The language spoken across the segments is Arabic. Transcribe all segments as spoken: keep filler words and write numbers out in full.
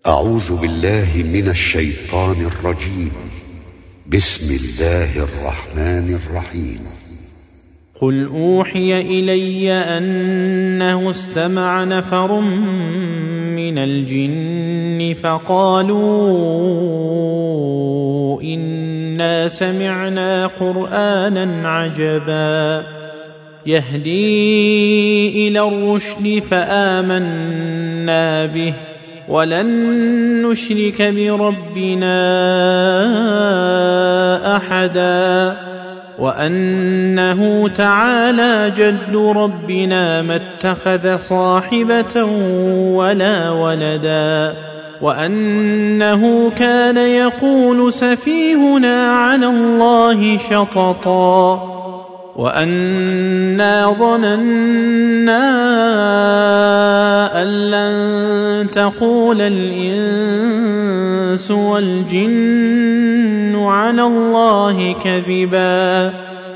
أعوذ بالله من الشيطان الرجيم. بسم الله الرحمن الرحيم. قل أوحي إلي أنه استمع نفر من الجن فقالوا إنا سمعنا قرآنا عجبا يهدي إلى الرشد فآمنا به ولن نشرك بربنا أحدا وأنه تعالى جد ربنا ما اتخذ صاحبة ولا ولدا وأنه كان يقول سفيهنا على الله شططا وأنا ظننا أن لن تقول الإنس والجن على الله كذبا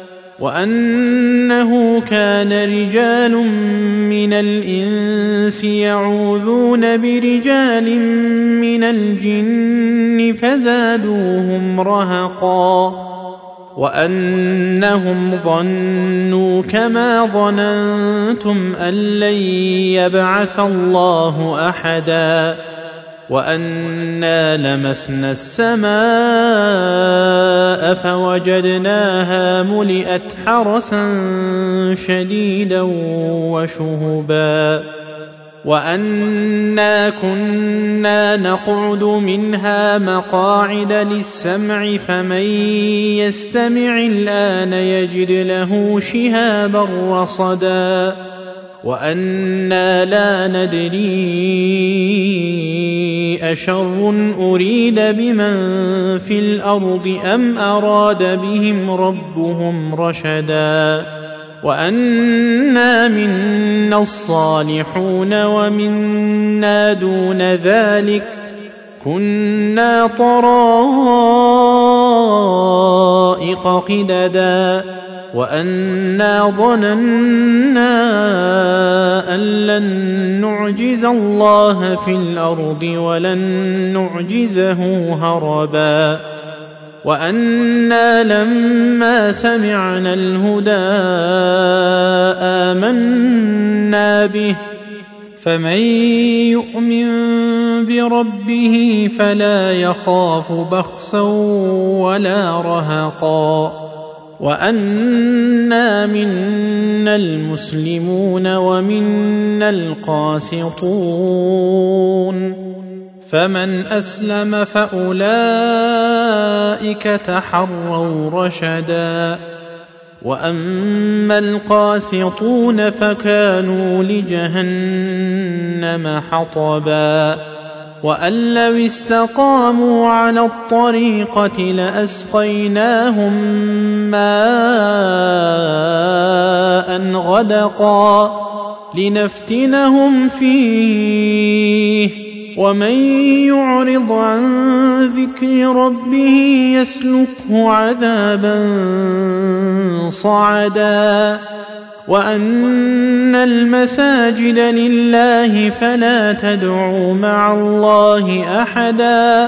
وأنه كان رجال من الإنس يعوذون برجال من الجن فزادوهم رهقا وأنهم ظنوا كما ظننتم أن لن يبعث الله أحدا وأنا لمسنا السماء فوجدناها ملئت حرسا شديدا وشهبا وأنا كنا نقعد منها مقاعد للسمع فمن يستمع الآن يجد له شهابا رصدا وأنا لا ندري أشر أريد بمن في الأرض أم أراد بهم ربهم رشدا وأنا منا الصالحون ومنا دون ذلك كنا طرائق قددا وأنا ظننا أن لن نعجز الله في الأرض ولن نعجزه هربا وأنا لما سمعنا الهدى آمنا به فمن يؤمن بربه فلا يخاف بخسا ولا رهقا وأنا منا المسلمون ومنا القاسطون فمن أسلم فأولئك تحروا رشدا وأما القاسطون فكانوا لجهنم حطبا وأن لو استقاموا على الطريقة لأسقيناهم ماء غدقا لنفتنهم فيه ومن يعرض عن ذكر ربه يسلكه عذابا صعدا وأن المساجد لله فلا تدعوا مع الله أحدا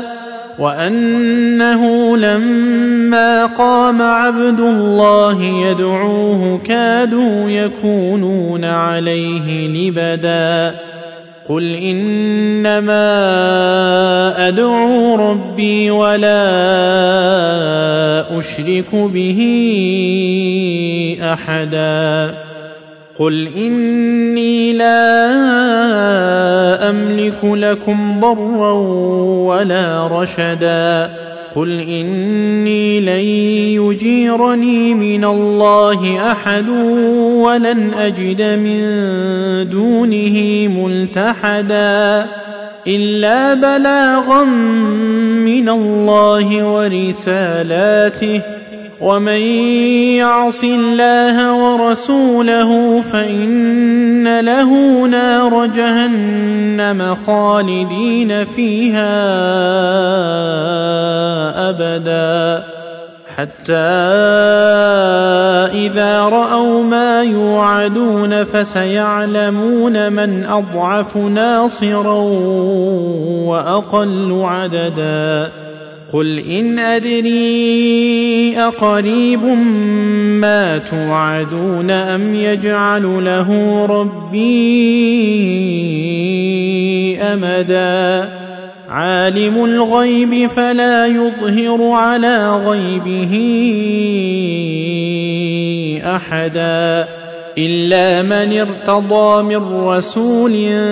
وأنه لما قام عبد الله يدعوه كادوا يكونون عليه لبدا قل إنما أدعو ربي ولا أشرك به أحدا قل إني لا أملك لكم ضرا ولا رشدا قل إني لن يجيرني من الله أحد ولن أجد من دونه ملتحدا إلا بلاغا من الله ورسالاته ومن يعص الله ورسوله فإن له نار جهنم خالدين فيها أبدا حتى إذا رأوا ما يوعدون فسيعلمون من أضعف ناصرا وأقل عددا قل إن أدري أقريب ما توعدون أم يجعل له ربي أمدا عالم الغيب فلا يظهر على غيبه أحدا إلا من ارتضى من رسول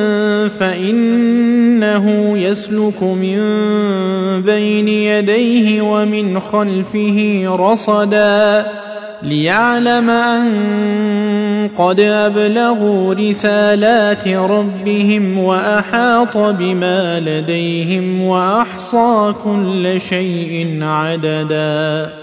فإنه يسلك من بين يديه ومن خلفه رصدا ليعلم أن قد أبلغوا رسالات ربهم وأحاط بما لديهم وأحصى كل شيء عددا.